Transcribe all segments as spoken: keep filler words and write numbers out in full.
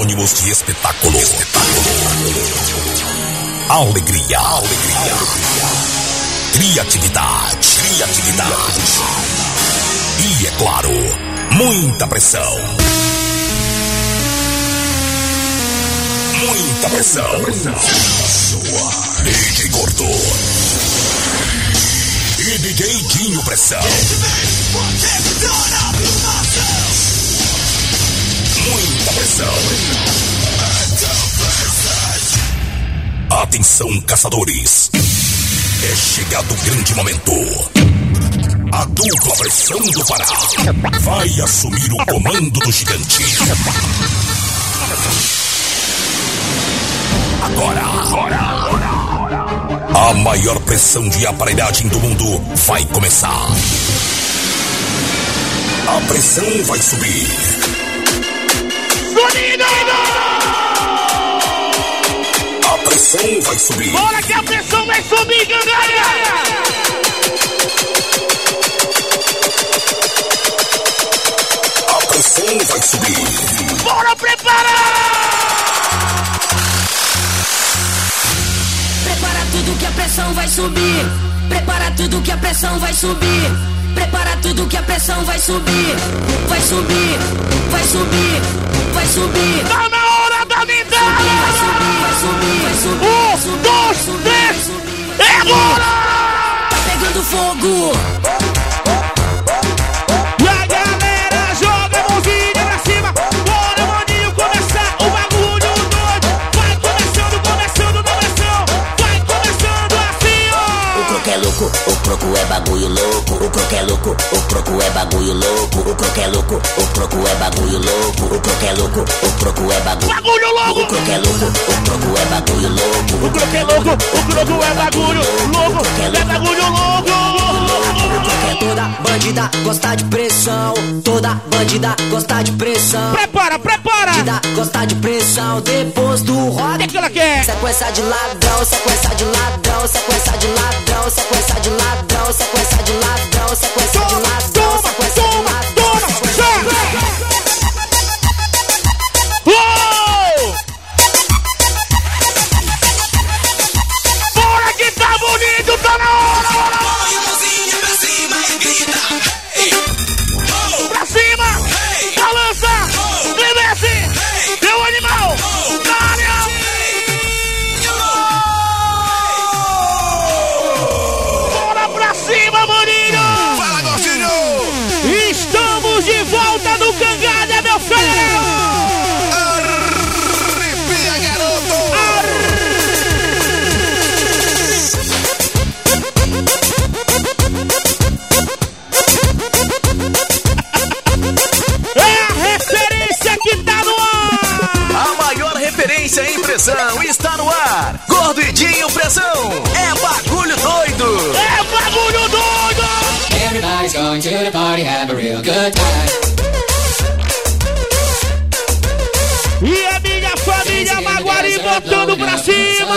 Sinônimos de espetáculo. Espetáculo. Alegria. Alegria. Criatividade. Criatividade. E, é claro, muita pressão. Muita pressão. D J Gordo. E D J Dinho Pressão. Muita pressão. Atenção, caçadores. É chegado o grande momento. A dupla pressão do Pará vai assumir o comando do gigante. Agora, agora, agora, agora. A maior pressão de aparelhagem do mundo vai começar. A pressão vai subir. Subindo! A pressão vai subir. Bora que a pressão vai subir, galera! A pressão vai subir. Bora preparar! Prepara tudo que a pressão vai subir. Prepara tudo que a pressão vai subir. Prepara tudo que a pressão vai subir. Vai subir, vai subir, vai subir. Tá na hora da vitória! Vai subir, vai subir, vai subir. Um, dois, três, é agora! Tá pegando fogo. E a galera joga a mãozinha pra cima. Bora, maninho, começar o bagulho doido. Vai começando, começando na pressão. Vai começando assim, ó. O croco é louco, o croco é bagulho louco. O croco é louco, o croco é bagulho louco. O croco é louco, o croco é bagulho louco. O croco é louco, o croco é bagulho. Bagulho louco! O croco é louco, o croco é bagulho louco. O croco é louco, o croco é bagulho louco. É bagulho louco! Toda bandida gosta de pressão. Toda bandida gosta de pressão. Prepara, prepara! Bandida gosta de pressão. Depois do rock, O que que ela quer? sequência de ladrão, sequência de ladrão, sequência de ladrão, sequência de ladrão, sequência de ladrão, sequência de Toma, ladrão, toma, sequência de toma, ladrão. toma, já! Uou! Bora que tá bonito, tá na hora! Pra cima! Balança! Desce! Meu animal! Na área! Bora pra cima, maninho! Fala, Gostinho! Estamos de volta no Cangalha, meu filho! Arrepia, garoto! É a referência que tá no ar! A maior referência em pressão está no ar. Gordo e Dinho Pressão. É bagulho doido. É bagulho doido! Everybody's going to the party, have a real good time. E a minha família Maguari botando pra cima!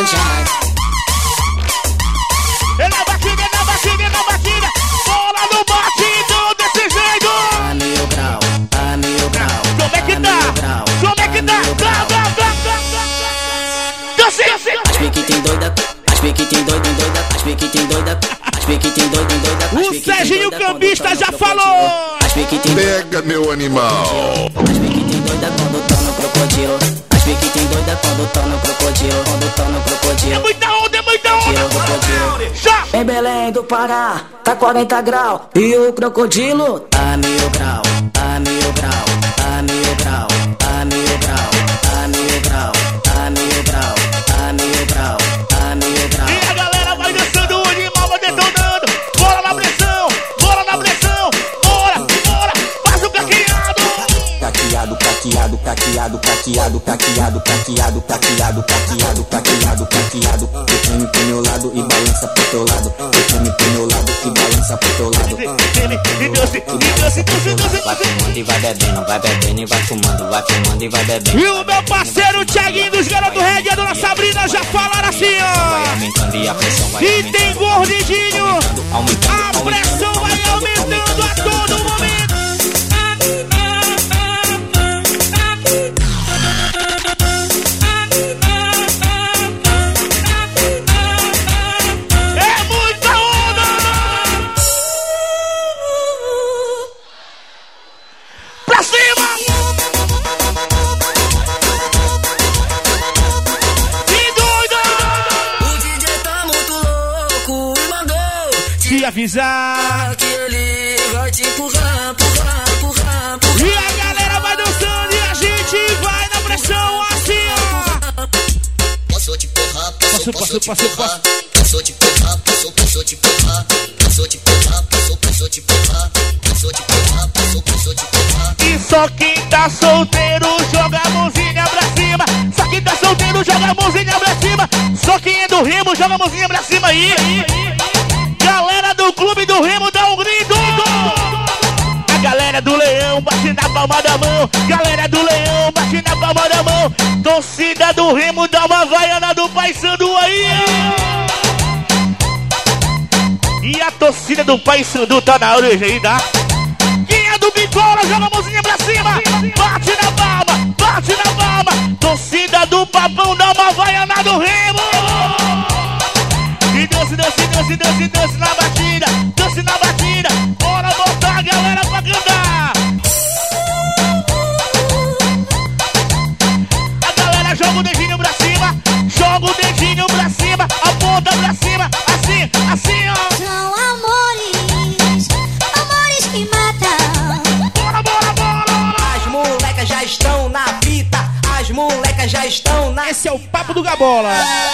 É na batida, é na batida, é na batida! Bola no batido desse jeito! A mil grau, a mil grau. Como é que tá? Como é que tá? Tá, tá, tá, tá, tá! Tá sim, As pique tem doida, as pique tem doida, doida, as pique tem doida, as pique tem doida, doida. O Serginho Cambista já falou! As pique tem doida, Pega, meu animal! as pique tem doida quando tá no crocodilo. As pique tem doida quando tá no crocodilo, quando tá no É crocodilo. muita onda, é muita onda! Já! Em Belém do Pará, tá quarenta graus. E o crocodilo tá mil grau, tá mil grau, tá mil grau, tá mil grau, tá mil grau, tá mil grau, tá mil grau, tá mil grau. E a galera vai dançando, o animal vai detonando. Bora na pressão, bora na pressão. Bora, bora, faz o caqueado. Caqueado, caqueado, caqueado, caqueado, caqueado, caqueado, caqueado, caqueado, caqueado, caqueado. Define pro meu lado e balança pro teu lado. Define pro meu lado e balança pro teu lado. Ele, e dança, e dança, e dança, e dança. Vai fumando e vai bebendo, vai bebendo e vai fumando, vai fumando e vai bebendo. E o meu parceiro Thiaguinho dos Garotos Reggae e a dona Sabrina já falaram assim, Vai ó. aumentando e a pressão vai E aumentando. tem gordidinho. Aumentando, A pressão vai aumentando a todo momento. avisar. Que ele vai te empurrar, empurrar, empurrar, empurrar. E a galera vai dançando e a gente vai na pressão assim, ó. Posso te porrar, posso, Posso, posso, posso, posso. Posso te porrar, posso, posso te porrar. Posso te porrar, posso, posso te porrar. Posso te porrar, posso, posso te porrar. E só quem tá solteiro joga a mãozinha pra cima. Só quem tá solteiro joga a mãozinha pra cima. Só quem é do Remo joga a mãozinha pra cima aí. Galera do Clube do Remo dá um grito. A galera do Leão bate na palma da mão. Galera do Leão bate na palma da mão. Torcida do Remo dá uma vaiana do Paysandu aí. E a torcida do Paysandu tá na orelha aí, tá? Quem é do Bicola joga a mãozinha pra cima. Bate na palma, bate na palma. Torcida do Papão dá uma vaiana do Remo. E dança, dança, dança, dança, dança na batida. Dança na batida. Bora botar a galera pra cantar. A galera joga o dedinho pra cima. Joga o dedinho pra cima. Aponta pra cima. Assim, assim, ó. São amores, amores que matam. Bora, bora, bora. As molecas já estão na fita. As molecas já estão na... Esse é o papo do Gabola.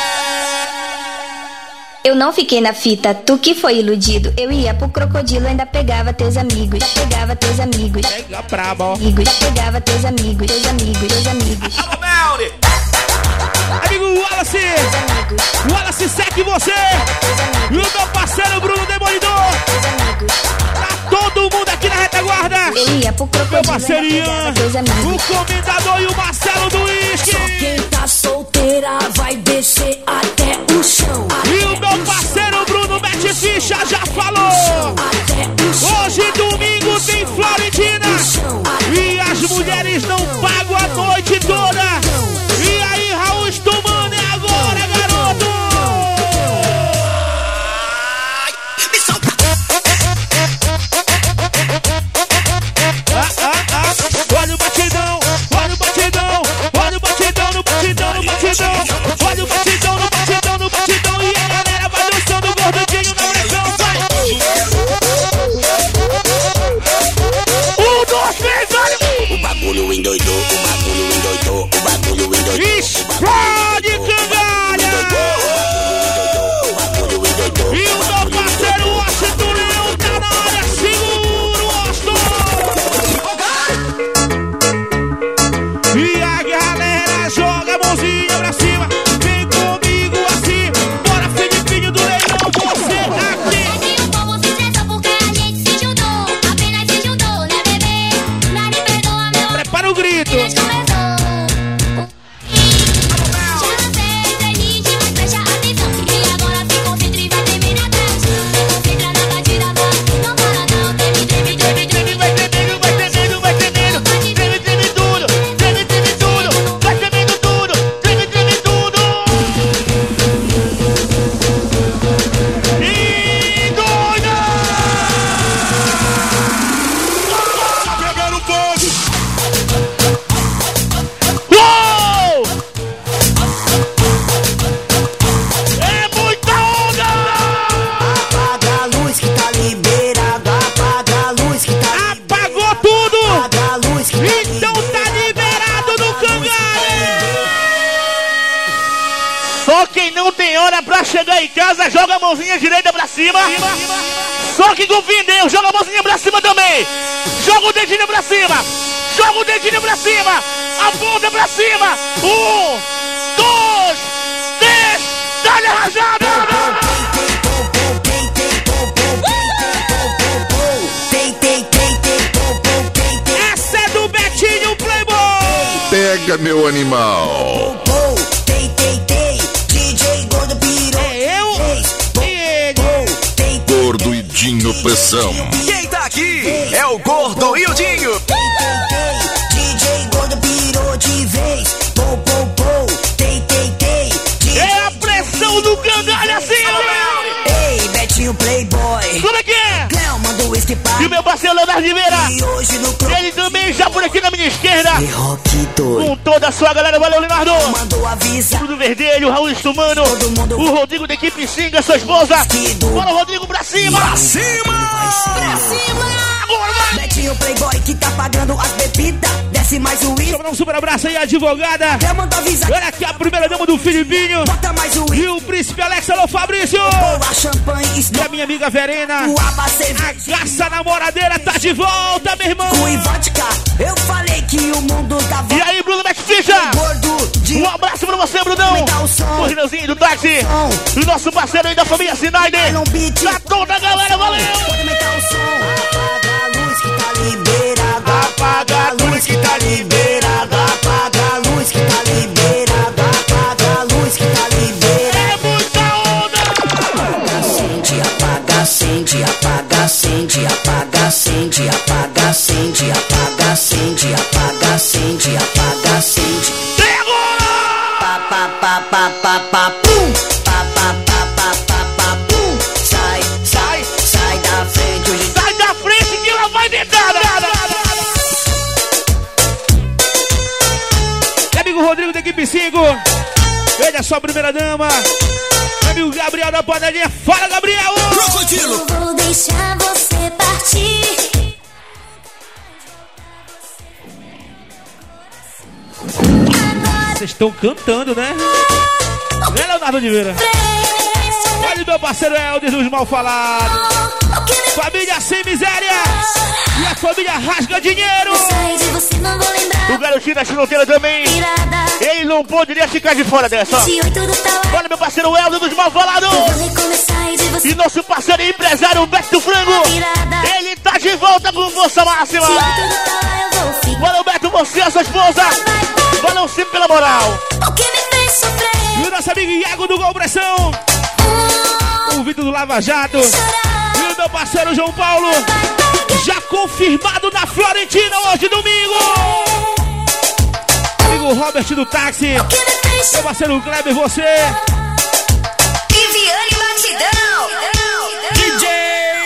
Eu não fiquei na fita, tu que foi iludido. Eu ia pro crocodilo, ainda pegava teus amigos. Pegava teus amigos. Pega braba, ó. Amigos, pegava teus amigos, teus amigos, teus amigos. Amigo Wallace, Wallace segue você. E o meu parceiro Bruno Demolidor. Tá todo mundo aqui na retaguarda. Eu ia pro crocodilo, Meu parceiro Ian, o comendador e o Marcelo do Whisky. Só quem tá solteira vai descer até o chão. E o meu parceiro Bruno Mete Ficha já falou. Hoje domingo tem Florentina. E as mulheres não pagam a noite toda. E aí, Raul Stumano, é agora, garoto! Ah, ah, ah. Olha o batidão, olha o batidão, olha o batidão no batidão, no batidão. Olha o batidão, no batidão, no batidão. E a galera vai dançando gordinho na pressão, vai! Um, dois, três, olha! O bagulho endoidou, o bagulho endoidou, o bagulho endoidou. Explode, cangalha! E o meu parceiro Washington Leão tá na área, segura o Washington! E a galera joga a mãozinha pra cima. Vem comigo assim, bora Filipinho do Leão, você aqui! E o povo se estressou porque a gente se juntou. Apenas se juntou, né, bebê? Nada perdoa, meu amor. Prepara o grito! Começou. Pra chegar em casa, joga a mãozinha direita pra cima. Só que confia em Deus, joga a mãozinha pra cima também. Joga o dedinho pra cima. Joga o dedinho pra cima. Aponta pra cima. Um, dois, três. Dá-lhe a rajada. Essa é do Betinho Playboy. Pega, meu animal. Gordo e Dinho Pressão. Quem tá aqui é o Gordo e o Dinho. D J Gordo pirou de vez. Pou, pou, pou. Tem, tem, tem. É a pressão do cangalha assim, Ei, Betinho Playboy. Como é que é? Cléo mandou whisky pra... E o meu parceiro Leonardo Ribeira. E hoje no clube... Ele também já por aqui na minha esquerda. E rock doido. Com toda a sua galera, valeu, Leonardo. Mandou avisar. Tudo Verdelho, Raul Stumano. O Rodrigo da equipe Singa, sua esposa. Bora, Rodrigo, pra cima. cima! Pra cima! Pra cima! Betinho Playboy que tá pagando as bebidas. Desce mais um Deixa eu i. dar um super abraço aí, advogada. Eu mando avisar. Olha aqui a primeira dama do Filipinho. Bota mais um E i. o príncipe Alex, alô Fabrício. Boa, champanhe, E a stop. minha amiga Verena. O aba A cerveja. garça namoradeira tá de volta, meu irmão. Com e vodka. Eu falei que o mundo tá E aí, Bruno Mexficha. gordo de Um abraço pra você, Brunão. aumentar o som. O Rineuzinho do táxi. Som. E o nosso parceiro aí da família Snyder. Não beat. Pra toda a galera, valeu. Pode aumentar o som. Apaga a luz que tá liberada. Apaga a luz que tá liberada. Apaga a luz que tá liberada. Apaga a luz que tá liberada. É muita onda. Acende, apaga, acende, apaga, acende, apaga, acende, apaga, acende, apaga, acende, apaga, acende, apaga, acende. Pa pa pa pa pa pa pum. Pa pa pa pa pa pa pum. Sai, sai, sai da frente hoje. Sai da frente que ela vai deitar. Meu amigo Rodrigo da equipe cinco. Veja só a primeira dama. Meu amigo Gabriel da panelinha. Fala, Gabriel. Crocodilo. Eu vou deixar você partir. Vocês estão cantando, né? É Leonardo Oliveira. Olha o meu parceiro Helder dos Mal Falados. Família Sem Miséria. E a família Rasga Dinheiro. Sai de você, não vou lembrar. O garotinho da Chinoteira também. Virada. Ele não poderia ficar de fora dessa. vinte e oito do tal. Olha meu parceiro Helder dos Mal Falados. Eu vou recomeçar e de você. E nosso parceiro e empresário Beto Frango. Virada. Ele tá de volta com força máxima. vinte e oito do tal, eu vou ficar. Valeu, Beto, você e a sua esposa. Valeu sempre pela moral. O que me fez sofrer? E o nosso amigo Iago do Gol Pressão. O Vitor do Lava Jato. E o meu parceiro João Paulo. Já confirmado na Florentina hoje, domingo. Amigo Robert do Táxi. O que me fez Meu parceiro Kleber, você. Viviane Batidão. D J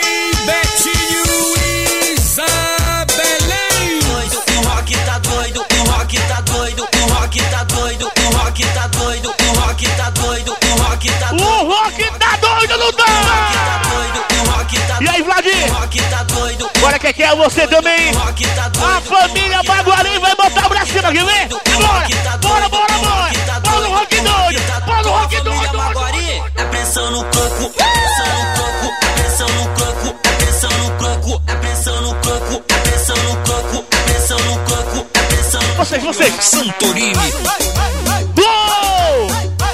Betinho Isabelém. Doido, o rock tá doido, o rock tá doido, o rock tá doido, o rock tá doido, o rock tá doido, o rock tá doido. O rock tá doido, não tá? E aí, Vlad? Bora que é você também. A família Baguari vai botar pra cima, quer ver? Bora, bora, bora, bora. Bora no rock doido, bora no rock doido. É pressão no coco, é pressão no coco, é pressão no coco, é pressão no coco, é pressão no coco, é pressão no coco, é pressão no coco, é pressão no coco. Vocês, vocês. Santorini. Gol!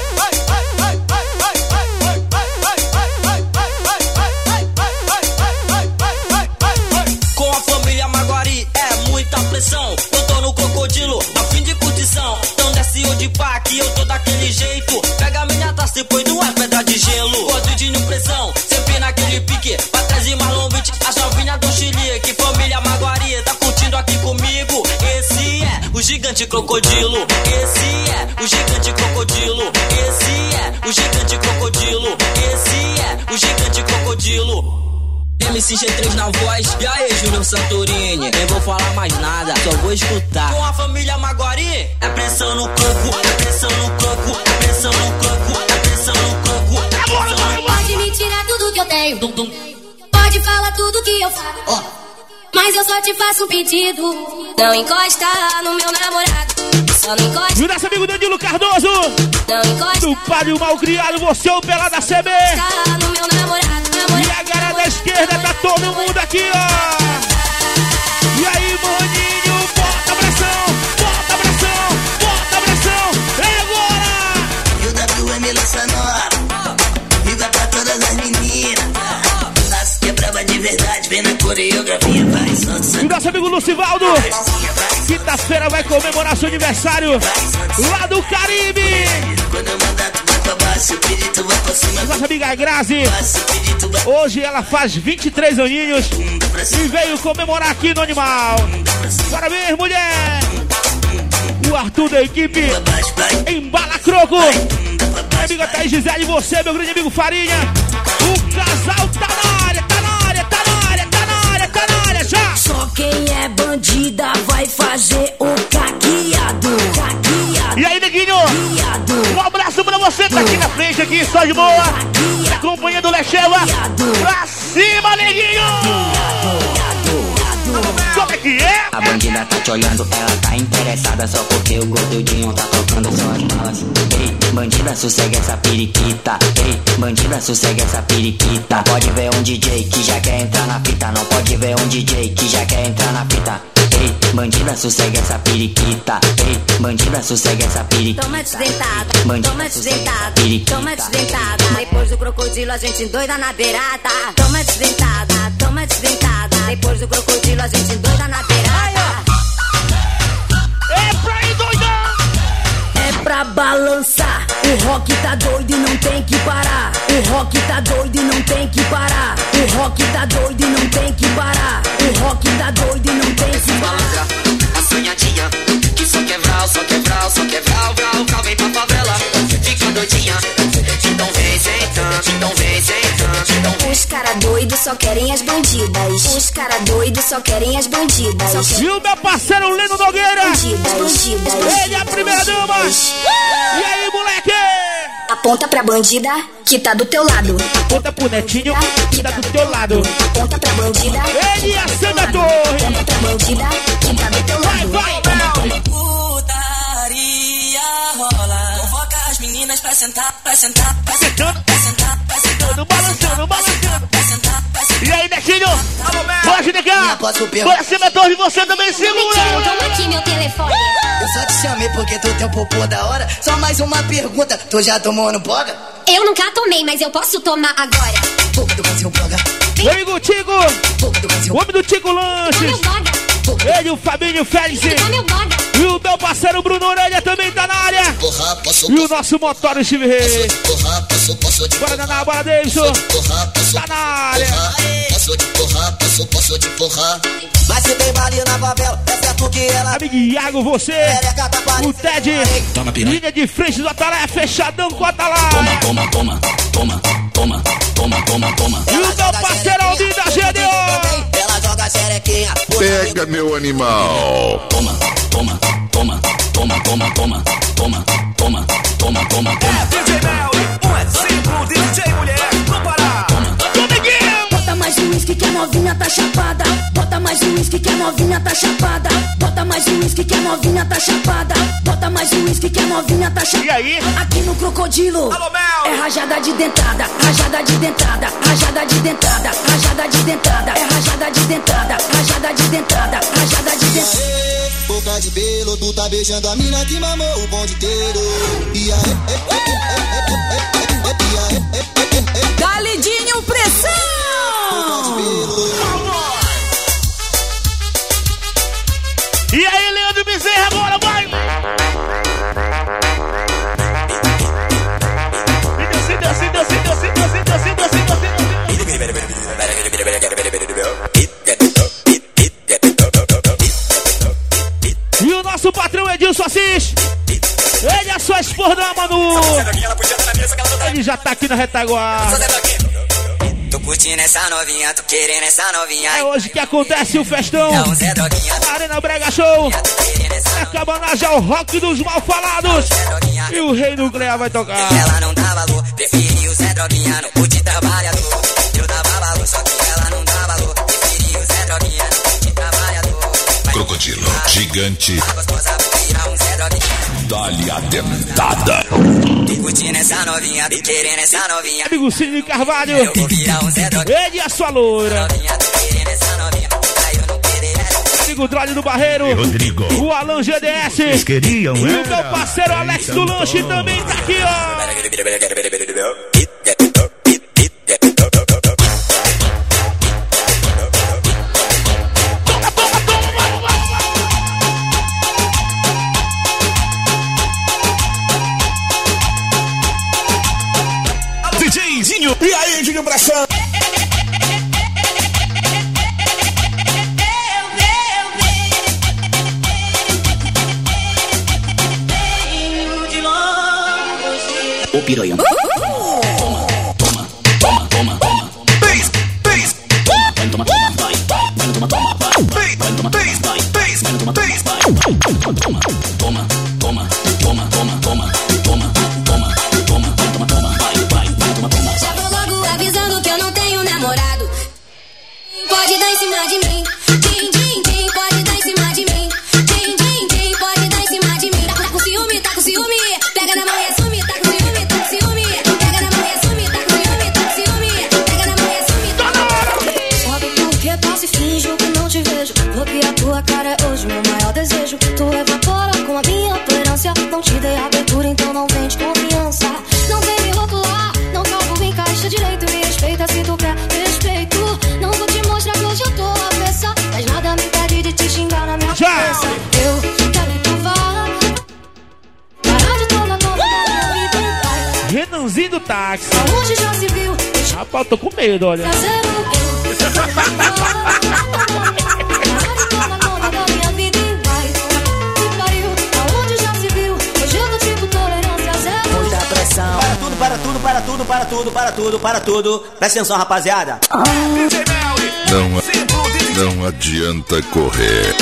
Com a família Maguari é muita pressão. Eu tô no crocodilo, a fim de curtição. Então desce o de pá que eu tô daquele jeito. Pega a minha taça e põe duas pedras de gelo. Gordinho pressão, sempre naquele pique. Pra trás e Marlon Beach, as novinhas do Chile. Que família Maguari tá curtindo aqui comigo. Esse é o gigante crocodilo. Esse é o gigante crocodilo. Esse é o gigante crocodilo. Esse é o gigante crocodilo. M C G três na voz, e aí Júnior Santorini. Nem vou falar mais nada, só vou escutar. Com a família Maguari, é pressão no coco, é pressão no coco, é pressão no coco, é pressão no coco, é pressão no coco. Pode me tirar tudo que eu tenho. Dum, dum. Pode falar tudo que eu falo. Ó. Mas eu só te faço um pedido. Não encosta no meu namorado. Só não encosta. E o nosso amigo Danilo Cardoso. Não encosta. Do Padre Mal Criado, você é o Pelada C B. No meu namorado. E a galera da esquerda tá todo mundo aqui, ó. E aí, maninho, bota pressão, bota pressão, bota pressão. É agora! E o W M lança nova, liga pra todas as meninas. As que é brava de verdade, vem na coreografia, vai só. E o nosso amigo Lucivaldo, quinta-feira vai comemorar seu aniversário lá do Caribe. Quando eu mandar tu vai pra baixo, eu pedi tu vai pra cima. Nossa amiga Grazi, hoje ela faz vinte e três aninhos e veio comemorar aqui no Animal. Parabéns, mulher! O Arthur da equipe Embala Croco. Minha amiga Thaís Gisele, você, meu grande amigo Farinha. O casal tá na área, tá na área, tá na área, tá na área, tá na área, já! Só quem é bandida vai fazer o caqueado. Caqueado. E aí, neguinho? Um abraço pra você, tá aqui na frente, aqui, só de boa. Acompanhando o Lecheva. Pra cima, neguinho! Como é que é? A bandida tá te olhando, ela tá interessada só porque o gordudinho tá tocando suas malas. Ei, bandida, sossega essa periquita. Ei, bandida, sossega essa periquita. Pode ver um D J que já quer entrar na fita. Não pode ver um D J que já quer entrar na fita. Ei, bandida, sossega essa periquita. Ei, bandida, sossega essa periquita. Toma desdentada, toma desdentada, toma desdentada. Depois do crocodilo a gente doida na beirada. Toma desdentada, toma desdentada. Depois do crocodilo a gente doida na beirada. É pra ir doidão! É pra balançar. O rock tá doido e não tem que parar. O rock tá doido e não tem que parar. O rock tá doido e não tem que parar. O rock tá doido e não tem que parar. A sonhadinha, que só quebral, só quebral, só quebral, vral, vral, vem pra favela, fica doidinha. Então vem sentando, então vem sentando, então vem. Os cara doidos só querem as bandidas. Os cara doidos só querem as bandidas. Só E o meu parceiro Lino Nogueira! bandidas, bandidas. Ele é a primeira dama! E aí, moleque? Aponta pra bandida que tá do teu lado. Aponta pro netinho que tá do teu lado. Aponta pra bandida. Ele é a Sandra Torre! Aponta pra bandida que tá do teu Vai, lado. vai! Putaria rola. Convoca as meninas pra sentar, pra sentar, pra sentar, Sentando, pra sentar, pra sentar, sentando, balançando, balançando. pra sentar, pra sentar. E aí, netinho? Pode negar! Bora, Sandra Torre, você também segura! Toma aqui meu telefone. Eu só te chamei porque tu tem um popô da hora. Só mais uma pergunta, tu já tomou no boga? Eu nunca tomei, mas eu posso tomar agora. Boca do Brasil boga. Meu amigo Tico! Boca do Brasil O homem do Tico Meu Lanches! boga, Ele, o Fabinho Félix! meu boga. E o meu parceiro Bruno Orelha também tá na área! porra, posso, E o nosso motor Steve Rei! porra, posso, posso te Bora, Naná, bora, Davidson! porra, posso, Tá na área! posso te porra, posso, posso te porra. Mas se tem baile na favela, é certo que ela Amigo Iago, você! pereca tá O Ted! Toma piranha. Linha de frente do Atalaya, fechadão com o Atalaya! Toma, toma, toma, toma, toma, toma, toma, toma. E o meu parceiro Aldir da G D O! ela joga xerequinha. Pega, meu animal. Toma, toma, toma, toma, toma, toma, toma, toma, toma, toma, toma. D J Mel, um exemplo de D J mulher no Pará. Dominguinho! Bota mais uísque que a novinha tá chapada. Bota mais uísque que a novinha tá chapada. Bota mais uísque que a novinha tá chapada. Bota mais uísque que a novinha tá chapada. E aí? Aqui no crocodilo Alô, Mel. é rajada de dentada, rajada de dentada, rajada de dentada, rajada de dentada, é rajada de dentada, rajada de dentada, rajada de dentada. Boca de pelo, tu tá beijando a mina que mamou o bonde inteiro. E aí, Galidinho pressão! E aí, Leandro Bezerra, agora vai! Desce, desce, desce, desce, desce, desce, desce, desce. E o nosso patrão Edilson Assis, ele é só esforçar, Manu. Ele já tá aqui na retaguarda. Tô curtindo essa novinha, tô querendo essa novinha. É hoje que acontece o festão. É um Zé Droguinha, Na Arena Brega Show. tô querendo essa Acabando já o rock dos mal falados. E o Rei Nuclear vai tocar. Ela não dá valor, preferi o Zé Droguinha, não curte trabalhador. Eu dava valor, só que ela não dá valor. Preferi o Zé Droguinha, não curte trabalhador. Crocodilo gigante. Tá gostosa, vou virar um Zé Droguinha. Dá-lhe a dentada. Tô curtindo essa novinha, tô querendo essa novinha. Amigo Cine Carvalho. Eu vou virar um Zé Droguinha. Ele e a sua loira. Novinha, tô querendo essa novinha. Aí eu não perderei. Amigo Drole do Barreiro. Rodrigo. O Alan G D S. Vocês queriam, E o era? meu parceiro Alex do Lanche também tá aqui, ó. Toma, toma, toma. DJzinho. E aí, Júnior Bração? Ô piranha. Toma, toma, toma, toma. Bass, bass. Vai toma, toma, vai. Vai toma, toma, vai. Vai toma, toma, vai. Bass, Vai toma, toma, bass, vai. toma, toma, toma, toma, toma, toma, toma, toma, toma, Vai toma, toma, vai. Vai, vai toma, toma, Já vai. vou logo avisando que eu não tenho namorado. cima de mim. Din, din, din, pode dar em cima de mim. Din, din, din, pode dar em cima de mim. Tá com ciúme, tá com ciúme. Pega na mão e assume, tá com ciúme, tá com ciúme. Pega na mão e assume, tá com ciúme, tá com ciúme. Pega na mão e assume, tá com ciúme. Sobe porque passo e finjo que não te vejo. Bloqueia a tua cara é hoje meu maior desejo. Tu evapora com a minha tolerância. Não te dei abertura, então não vem de confiança. Não vem me rotular, não salvo, encaixa direito. Me respeita se tu quer respeito. Não vou te mostrar que hoje eu tô avessa. Mas nada me impede de te xingar na minha Já. cabeça. Eu quero que tu vá. Parar de tomar conta da minha vida em paz. Renanzinho do táxi. Aonde já se viu? Rapaz, tô com medo, olha. Fazer o eu. Parar de tomar conta da minha vida em paz. Que pariu, aonde já se viu? Hoje eu tô tipo tolerância zero. Muita pressão. Para tudo, para tudo, para tudo, para tudo, para tudo, para tudo. Presta atenção, rapaziada. Não, não adianta correr.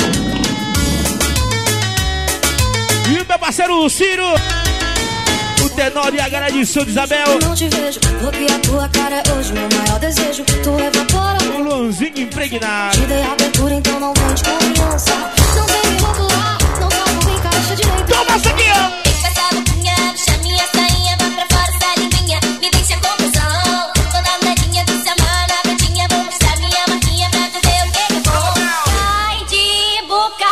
E o meu parceiro Ciro, o tenor e a galera de São Isabel. Não te vejo, bloqueia a tua cara é hoje meu maior desejo. Tu evapora. O Luanzinho impregnado. Te dei abertura, então não vem de confiança. Não vem me rotular, não salvo, encaixa direito. Toma isso aqui, ó. Vem com essa boquinha, puxa minha sainha, vai pra fora essa limpinha, me deixa com confusão. Toda nadinha do seu mar na verdinha, vou mostrar minha marquinha pra tu ver o que é bom. Sai de boca.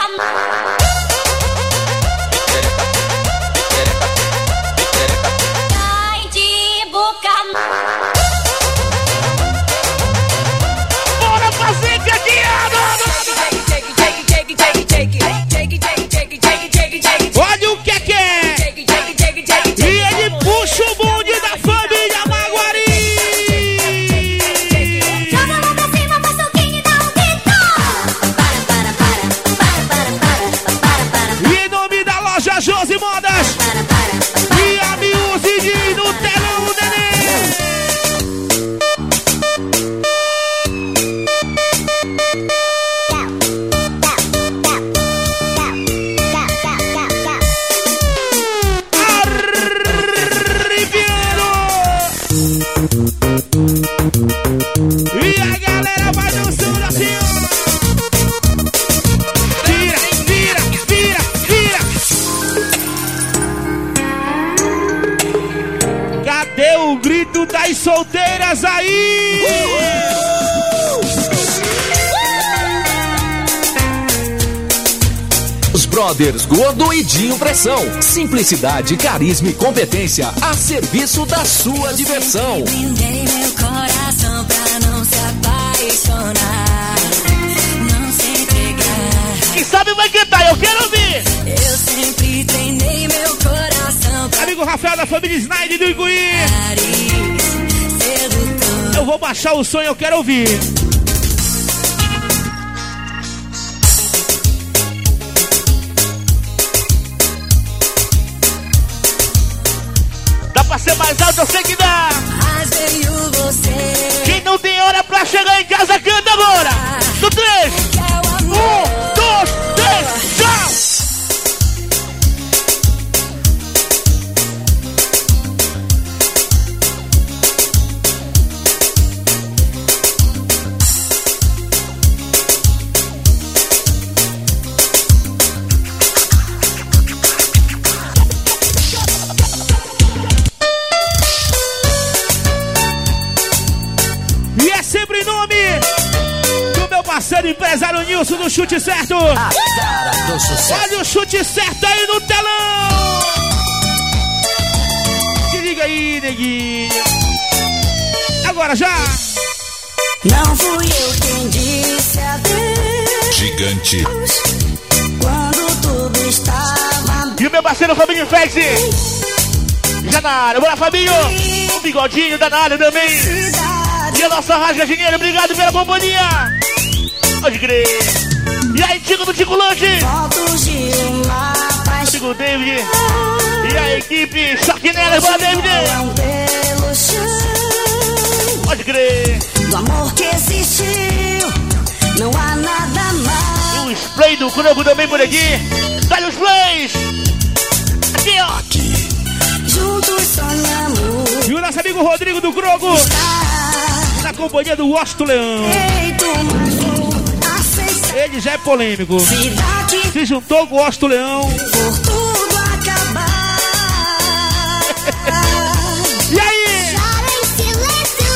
Sai de boca. Bora fazer cadeado! Olha o que é que é! E ele puxa o bonde da família Maguari! Joga a mão pra cima, passa o quem e dá um grito. Para, para, para, para, para, para, para, para. E em nome da loja Josi Modas e a Music no telão, neném! E a galera vai dançando assim, ó. Vira, vira, vira, vira. Cadê o grito das solteiras aí? Os Brothers Gordo e Dinho Pressão. Simplicidade, carisma e competência a serviço da sua diversão. Brindei meu coração pra não se apaixonar, não se entregar. Quem sabe vai cantar, eu quero ouvir. Eu sempre treinei meu coração pra Amigo Rafael da família Snyder do Iguí. sedutor. Eu vou baixar o som, eu quero ouvir. Dá pra ser mais alto, eu sei que dá. Mas veio você. Quem não tem hora pra chegar em casa, canta agora. Do três. Um, dois, três, tchau. E é sempre em nome do meu parceiro empresário Nilson do Chute Certo. A cara do sucesso. Olha o chute certo aí no telão. Se liga aí, neguinho. Agora já. Não fui eu quem disse adeus. Gigante. Quando tudo estava. E o meu parceiro Fabinho Flex. Já na área. Bora, Fabinho. O bigodinho da área também. E a nossa rasga dinheiro. Obrigado pela companhia. Pode crer. E aí, Tico do Tico Lanche. Fotos de uma paixão. Amigo David. E a equipe Choquinela. Boa, David. Pelo chão. Pode crer. Do amor que existiu, não há nada mais. E o spray do Croco também por aqui. Dá-lhe os plays. Aqui, ó. Juntos sonhamos. E o nosso amigo Rodrigo do Croco. Na companhia do Washington Leão. Feito mais Ele já é polêmico. Se juntou com o Osto Leão. Por tudo acabar. E aí? Chora em silêncio.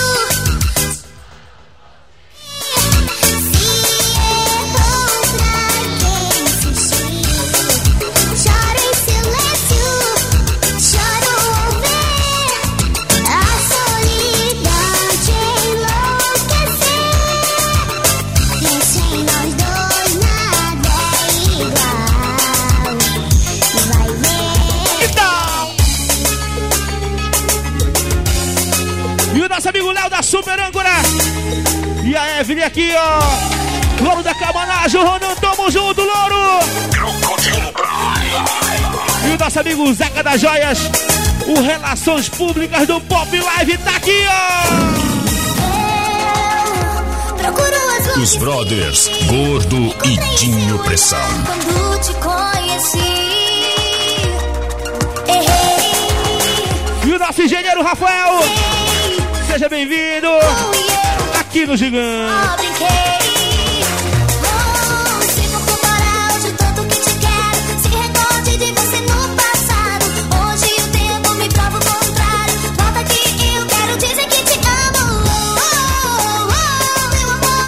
Se errou pra quem insistiu. Chora em silêncio. Choro ao ver a solidão te enlouquecer. Pense em nós dois, nada é igual. Vai ver. Então. E o nosso amigo Léo da Super Âncora. E a Evelyn aqui, ó. Louro da Cabanagem, o Ronan, tamo junto, Louro. E o nosso amigo Zeca das Joias, o Relações Públicas do Pop Live, tá aqui, ó. Procuro as luzes. Os brothers Gordo e Dinho Pressão. Quando te conheci, errei. E o nosso engenheiro Rafael. Seja bem-vindo. Aqui no Gigante. Oh, brinquei. Oh, se for comparar de tanto que te quero, se recorde de você no passado. Hoje o tempo me prova o contrário. Volta aqui, eu quero dizer que te amo. Oh, oh, oh, meu amor.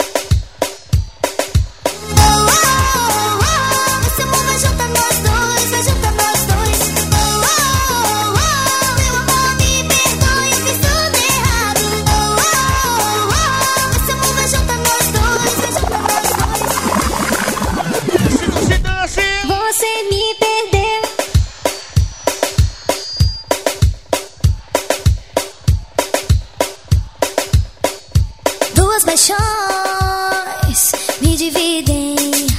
Oh, oh, oh, esse amor vai juntar nós dois, vai juntar nós dois. Oh, oh, oh, meu amor, me perdoe, eu fiz tudo errado. Oh, oh, oh, esse amor vai juntar nós dois, vai juntar nós dois. Você me perdeu. Duas paixões me dividem.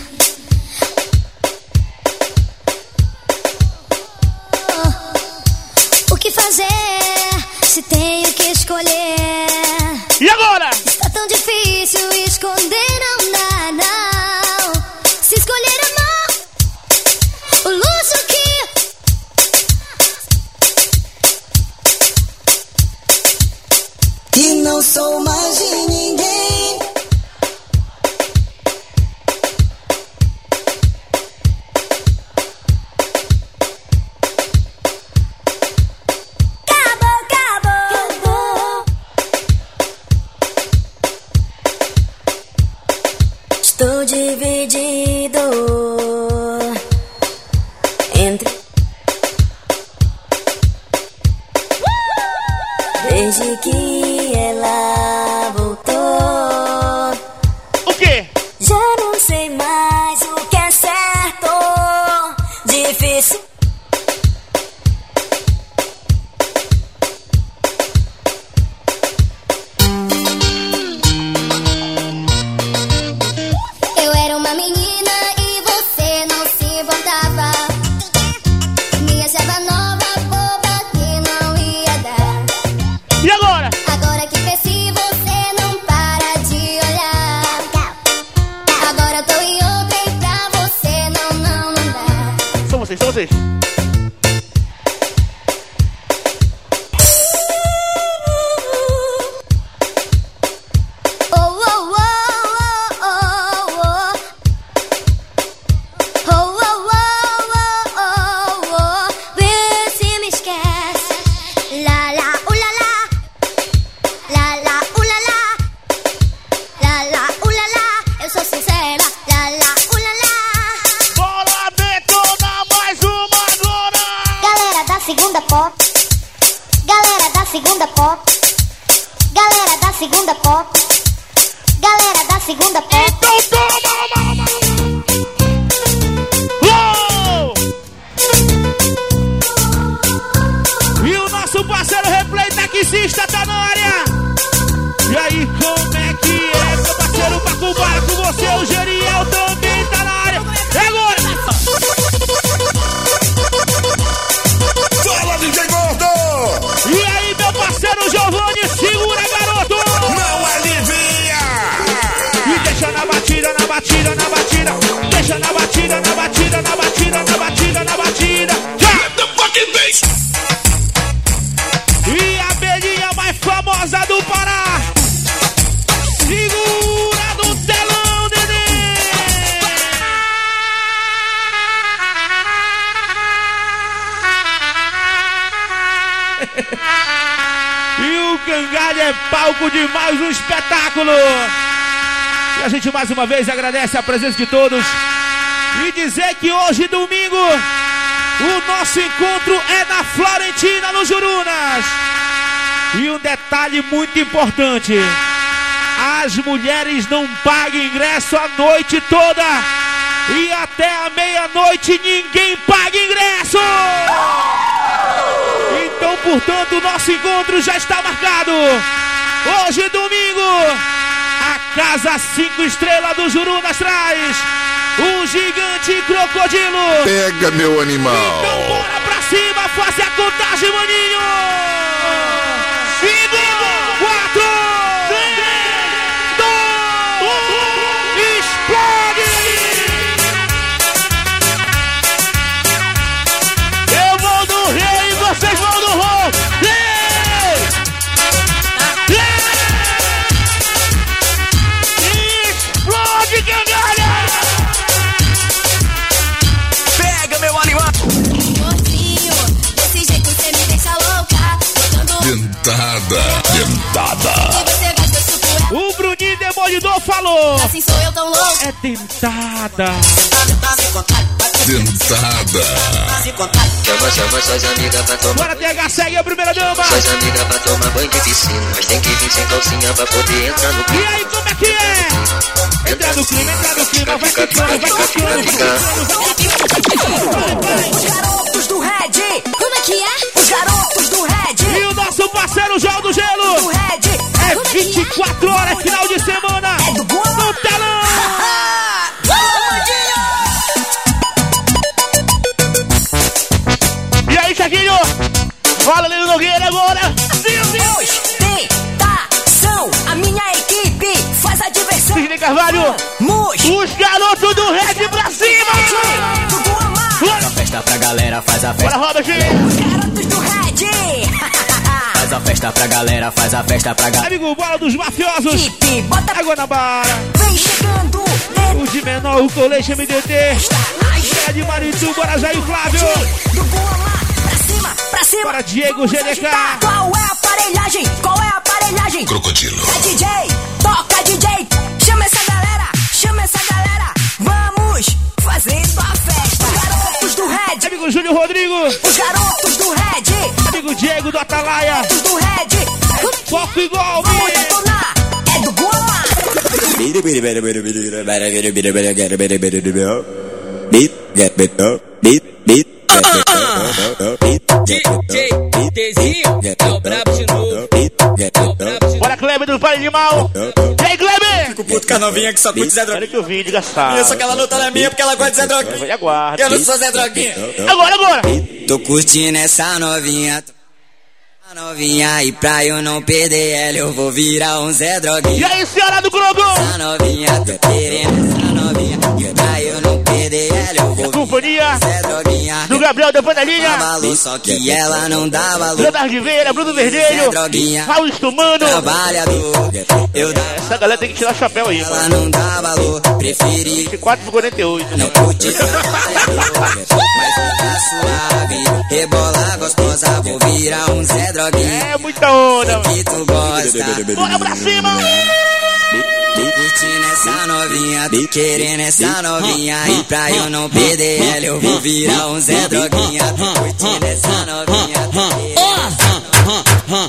O que fazer se tenho que escolher? E agora? Está tão difícil esconder, não dá, não. Se escolher amor, o luxo que E não sou mais de ninguém. acabou, acabou. Estou dividido entre desde que ela voltou. O quê? Já não sei mais o que é certo. Difícil. Eu era uma menina e você não se importava. Me achava nova, boba, que não ia dar. E agora? Agora que cresci, você não para de olhar. Agora eu tô em outra e pra você não, não, não dá. São vocês, são vocês. Oh, oh, oh, oh, oh, oh. Oh, oh, oh, oh, oh, oh. Vê se me esquece. La, la, uh, la, la. La, la, uh, la, la. La, la, uh, la, la. Eu sou sincera. La, la, uh, la, la. Bora detonar mais uma agora! Galera da segunda pop. Galera da segunda pop. Galera da segunda pop. Galera da segunda pop. Então toma! Uou! E o nosso parceiro Replay Taxista tá na área! E aí, como é que é, meu parceiro Bacubara com você? O Geriel também tá na área! E agora? Fala, D J Gordo! E aí, meu parceiro Giovanni, segura, garoto! Não alivia! E deixa na batida, na batida, na batida. Deixa na batida, na batida, na batida, na batida, na batida. Let the fucking bass! E a abelhinha mais famosa do Pará. Segura no telão, neném. E o Cangalha é palco de mais um espetáculo. E a gente mais uma vez agradece a presença de todos. E dizer que hoje, domingo, o nosso encontro é na Florentina, no Jurunas. E um detalhe muito importante: as mulheres não pagam ingresso a noite toda. E até a meia-noite ninguém paga ingresso. Então, portanto, o nosso encontro já está marcado. Hoje, domingo, a Casa cinco Estrelas do Jurunas traz o gigante crocodilo. Pega, meu animal. Então bora pra cima fazer a contagem, maninho. Cinco, quatro, três, dois, um, explode. Eu vou do rei e vocês vão do rol. Explode, Cangalha. Pega, meu animal. Gordinho, desse jeito você me deixa louca. Botando Dentada. Dentada. que você gosta, eu chupo ela. O Bruninho Demolidor falou. Assim sou eu tão louca. É dentada. Dentada. Chama, chama suas amigas pra tomar. Bora, T H, segue a primeira dama. Suas amigas pra tomar banho de piscina. Mas tem que vir sem calcinha pra poder entrar no E clima. aí, como é que é? Entra no clima, entra no clima, vai Fica, ficando, vai fica, fica, ficando. Os garotos do Red. Como é que é? Os garotos do Red. E o nosso parceiro João do Gelo. Do Red. É vinte e quatro horas, final de semana. É do Guama. No telão. E aí, Chaguinho? Fala, Lino Nogueira, agora. Sim, sim. Ostentação. A minha equipe faz a diversão. Sidney Carvalho. Mus. Os garotos do Red pra cima. Do Guama. Faz a festa pra galera, faz a Bora, festa. Robert. Os garotos do Red. Faz a festa pra galera, faz a festa pra galera. Amigo, bola dos mafiosos. Equipe, bota Água na barra. vem chegando. O de menor, o colete M D T. Chega de Maritu, bora Jair Flávio. Do Guama. Pra cima, pra cima. Bora Diego Vamos G D K. agitar. Qual é a aparelhagem? Qual é a aparelhagem? Crocodilo. É D J, toca D J. Chama essa galera, chama essa galera. Vamos fazendo a festa. Os garotos do Red. Amigo Júlio Rodrigo. Os garotos do Red. Amigo Diego do Atalaia. Os do Red. Foco igual, Vamos detonar. É do Guama. Bora, Kleber do Vale de Mal. E aí, Kleber? Fico puto com a novinha que só curte Zé Droguinha. Olha que eu vi, desgastado. Eu só que ela não tá na minha porque ela gosta de Zé Droguinha. Aguarda. Eu não sou Zé Droguinha. Agora, agora. Tô curtindo essa novinha. A novinha, e pra eu não perder ela, eu vou virar um Zé E Droguinha. aí, senhora do Grogo? Essa novinha, tô querendo essa novinha. E pra eu não perder ela, eu vou Companhia Zé Droguinha. do Gabriel da Panelinha. Dá valor, só que ela não dá valor. Leonardo de Veira, Bruno Zé Verdelho. Droguinha, Raul Estumano. trabalhador. Eu dá Essa galera tem que tirar o chapéu aí, ela mano. não dá valor. Preferi quatro por quarenta e oito. não curte trabalhador. Mas fica suave, rebola gostosa. Vou virar um Zé Droguinha. É muita onda, mano. Que tu gosta. Bora pra cima. Tô curtindo essa novinha, tô querendo essa novinha. E pra eu não perder ela, eu vou virar um Zé Droguinha. Tô curtindo essa novinha, tô querendo.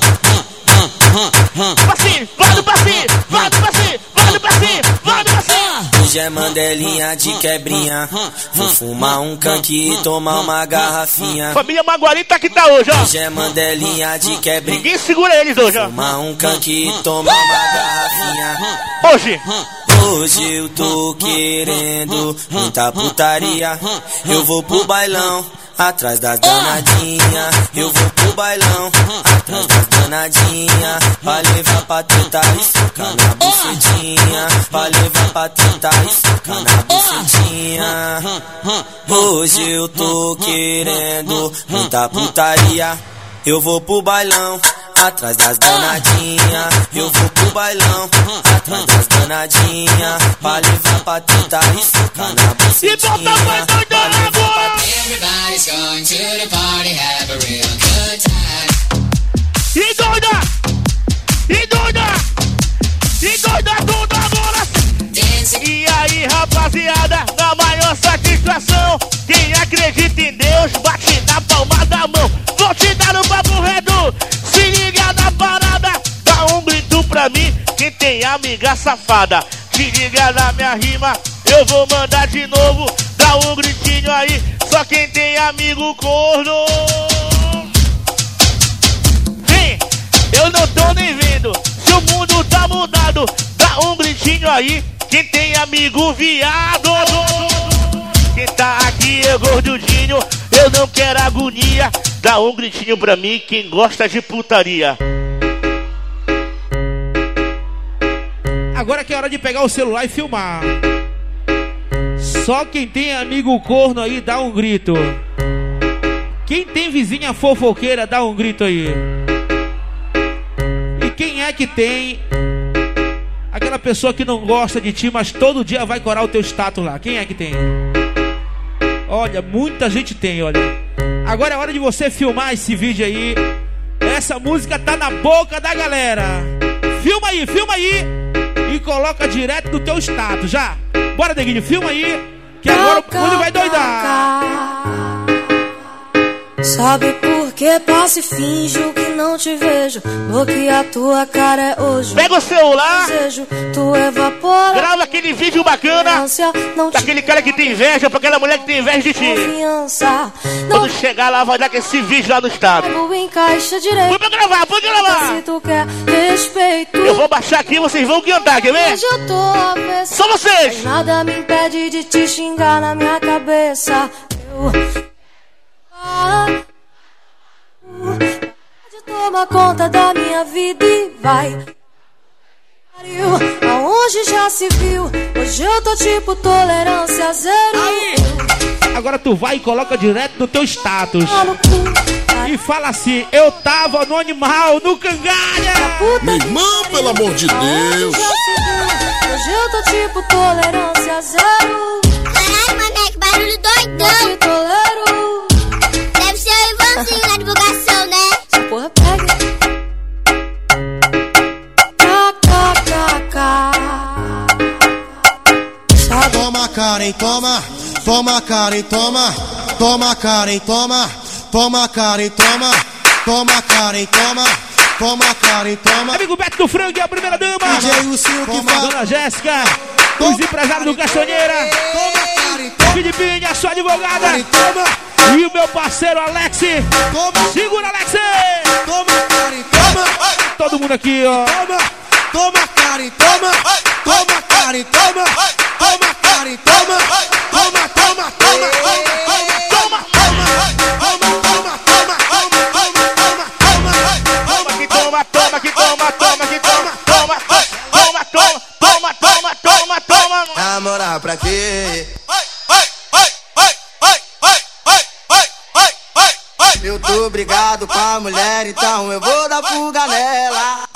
Passinho, vai do passinho, vai do passinho, vai do passinho, vai do passinho. Hoje é mandelinha de quebrinha. Vou fumar um canque e tomar uma garrafinha. Família Maguarita que tá hoje, ó. Hoje é mandelinha de quebrinha. Ninguém segura eles hoje, ó. Fumar um canque e tomar uma garrafinha. Hoje. Hoje eu tô querendo muita putaria. Eu vou pro bailão, atrás das danadinha. Eu vou pro bailão, atrás das danadinha. Pra levar pra tentar e focar na bucetinha. Pra levar pra tentar e focar na bucetinha. Hoje eu tô querendo muita putaria. Eu vou pro bailão, atrás das danadinha. Eu vou pro bailão, atrás das danadinha. Pra levar pra tentar e focar na bucetinha. Everybody's going to the party, have a real good time. te dar no papo reto. Se liga na parada, dá um grito pra mim, quem tem amiga safada. Se liga na minha rima, eu vou mandar de novo. Dá um gritinho aí, só quem tem amigo corno. Vem, eu não tô nem vendo, se o mundo tá mudado. Dá um gritinho aí, quem tem amigo viado. Quem tá aqui é gordudinho, eu não quero agonia. Dá um gritinho pra mim, quem gosta de putaria. Agora que é hora de pegar o celular e filmar. Só quem tem amigo corno aí, dá um grito. Quem tem vizinha fofoqueira, dá um grito aí. E quem é que tem aquela pessoa que não gosta de ti, mas todo dia vai corar o teu status lá? Quem é que tem? Olha, muita gente tem, olha. Agora é hora de você filmar esse vídeo aí. Essa música tá na boca da galera. Filma aí, filma aí. E coloca direto no teu status, já. Bora, Neguinho, filma aí. Que agora o mundo vai doidar. Sabe por que passo e finjo que não te vejo? Porque a tua cara é hoje. Pega o celular, desejo, tu evapora. Grava aquele vídeo bacana daquele cara que tem inveja, pra aquela mulher que tem inveja de ti. Confiança, quando chegar lá, vai dar com esse vídeo lá no estado. Encaixa direito. Põe pra gravar, põe pra gravar. Se tu quer respeito, eu vou baixar aqui, vocês vão cantar, quer ver? Hoje eu tô só vocês. Mas nada me impede de te xingar na minha cabeça. Eu... Pode tomar conta da minha vida e vai. Aonde já se viu? Hoje eu tô tipo tolerância zero. Aí. Agora tu vai e coloca direto no teu status e fala assim: eu tava no animal, no cangalha. Minha irmã, pelo amor de Deus. Hoje eu tô tipo tolerância zero. Caralho, mané, que barulho doidão. Eu te tolero. Deve ser o Ivanzinho na divulgação, né? Essa porra pega. Toma, Karen, toma. Toma, Karen, toma. Toma, Karen, toma. Toma, Karen, toma. Toma, Karen, toma. Toma, Karen, toma. Amigo Beto do Frango e a primeira dama. D J o Silk, Dona Jéssica. Os empresários do Castanheira. Toma, Karen, toma. Filipinha, sua advogada. Karen, toma. E o meu parceiro Alex. Toma. Segura, Alex. Toma, Karen, toma. Todo mundo aqui, ó. Toma. Toma, Karen, toma. Toma, Karen, toma. Toma, Karen, toma. Toma, toma, toma. Toma, toma, toma, toma, toma, toma, toma, que toma, toma, que toma, toma, que toma, toma, toma, toma, toma, toma, toma, toma. Namorar pra quê? Eu tô brigado com a mulher, então eu vou dar fuga nela.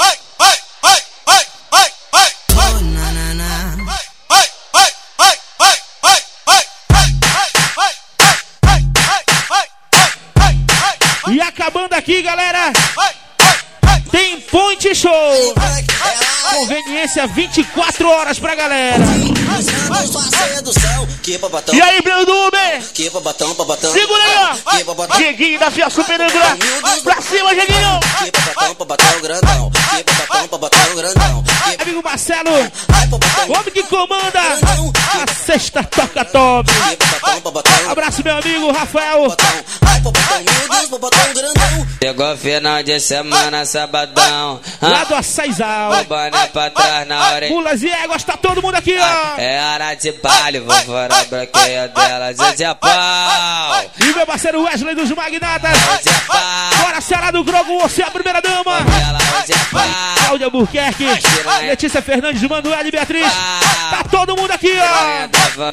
E acabando aqui, galera, tem Point Show. Conveniência vinte e quatro horas pra galera. E aí, Breno Uber? Segura aí, ó. Dieguinho da Fia Super Negra. Pra cima, Dieguinho. Amigo Marcelo, o homem que comanda a sexta toca top. Abraço, meu amigo Rafael. Chegou final de semana, sabadão. Lá do Açaizal. O boné pra trás na hora. Mulas e éguas, tá todo mundo aqui, ó. É hora de baile, vou fora a bloqueia dela, Zezé Pau. E meu parceiro Wesley dos Magnatas. Bora, Ceará do Grogo, você é a primeira dama. Cláudia Albuquerque, Letícia Fernandes, Manuel e Beatriz. Tá todo mundo aqui, ó.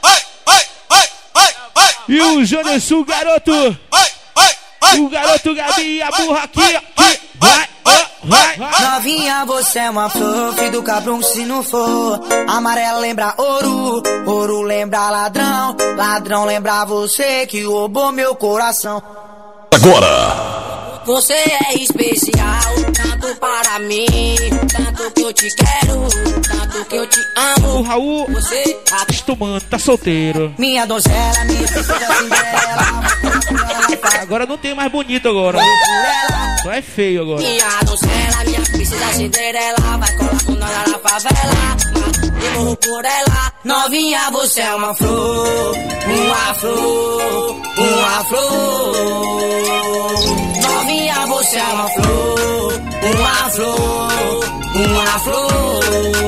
E o Janderson, o garoto. O garoto Gabi e a burra aqui, aqui. Vai, vai, vai. Novinha, você é uma flor, filho do cabrão se não for. Amarela lembra ouro, ouro lembra ladrão. Ladrão lembra você que roubou meu coração. Agora, Você é especial, tanto para mim, tanto que eu te quero, tanto que eu te amo. O Raul, você acostumando, tá solteiro. Minha donzela, minha princesa Cinderela. Agora não tem mais bonito agora. Só é feio agora. Minha donzela, minha princesa Cinderela. Vai colar com nós lá na favela. Eu morro por ela. Novinha, você é uma flor, uma flor, uma flor. Novinha, você é uma flor, uma flor, uma flor.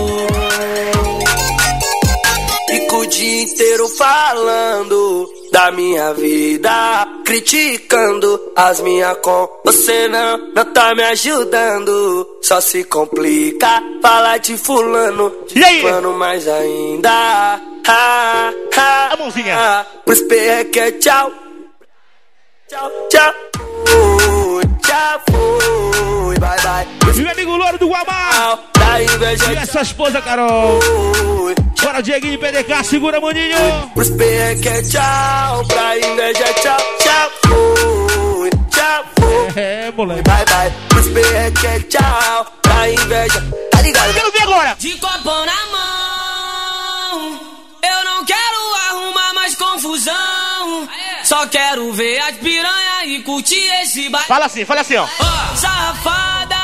Fico o dia inteiro falando da minha vida, criticando as minhas com. Você não, não tá me ajudando, só se complica. Fala de fulano, de plano mais ainda. Ha, ha, a mãozinha. Ha, pros P que é tchau. Tchau, tchau. Fui, já fui, bye bye. E meu amigo Louro do Guamá. E essa esposa, Carol. Bora, Dieguinho P D K, segura, maninho. Pros P que é tchau, pra inveja tchau, tchau. Fui, já fui. É, moleque. Bye bye. Pros P que é tchau, pra inveja. Tá ligado? Eu quero ver agora. De copão na mão, eu não quero arrumar mais confusão. Só quero ver as piranha e curtir esse baile. Fala assim, fala assim, ó. Oh, safada,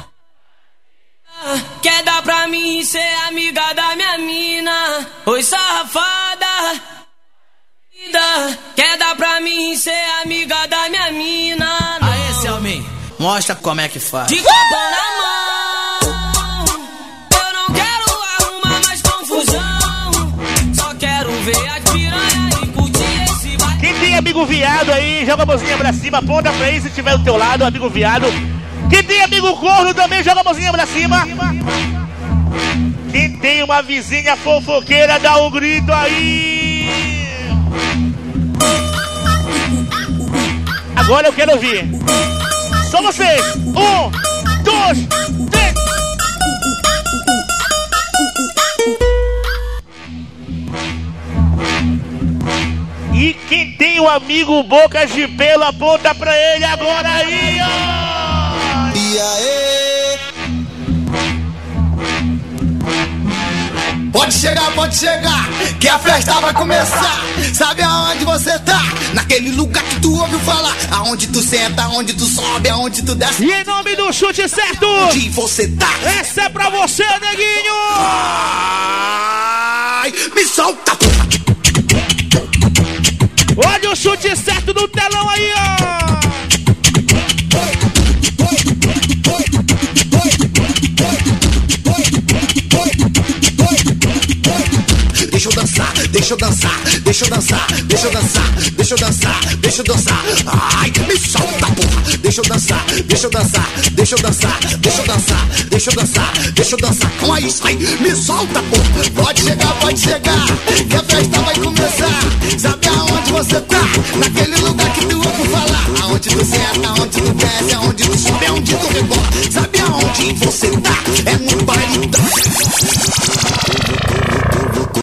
quer dar pra mim ser amiga da minha mina? Oi, safada, quer dar pra mim ser amiga da minha mina? Não. Aê, Selmin, mostra como é que faz. De copão na mão, eu não quero arrumar mais confusão. Só quero ver as piranha e curtir esse baile. Quem tem amigo viado aí, joga a mãozinha pra cima, aponta pra ele se tiver do teu lado, amigo viado. Quem tem amigo corno também, joga a mãozinha pra cima. Quem tem uma vizinha fofoqueira, dá um grito aí. Agora eu quero ouvir. Só vocês. Um, dois, três. E quem tem um amigo boca de pelo, aponta pra ele agora aí, ó. E aí? Pode chegar, pode chegar, que a festa vai começar. Sabe aonde você tá? Naquele lugar que tu ouviu falar. Aonde tu senta, aonde tu sobe, aonde tu desce. E em nome do chute certo, onde você tá? Essa é pra você, neguinho. Ai, me solta. Olha o chute certo no telão aí, ó. Deixa eu dançar, deixa eu dançar, deixa eu dançar, deixa eu dançar, deixa eu dançar, deixa eu dançar. Ai, me solta, porra. Deixa eu dançar, deixa eu dançar, deixa eu dançar, deixa eu dançar, deixa eu dançar, deixa eu dançar. Com a isso, ai, me solta, porra. Pode chegar, pode chegar, que a festa vai começar. Sabe aonde você tá? Naquele lugar que tu ouve falar. Aonde tu senta, aonde tu desce, aonde tu sobe, aonde tu rebola. Sabe aonde você tá? É no baile da...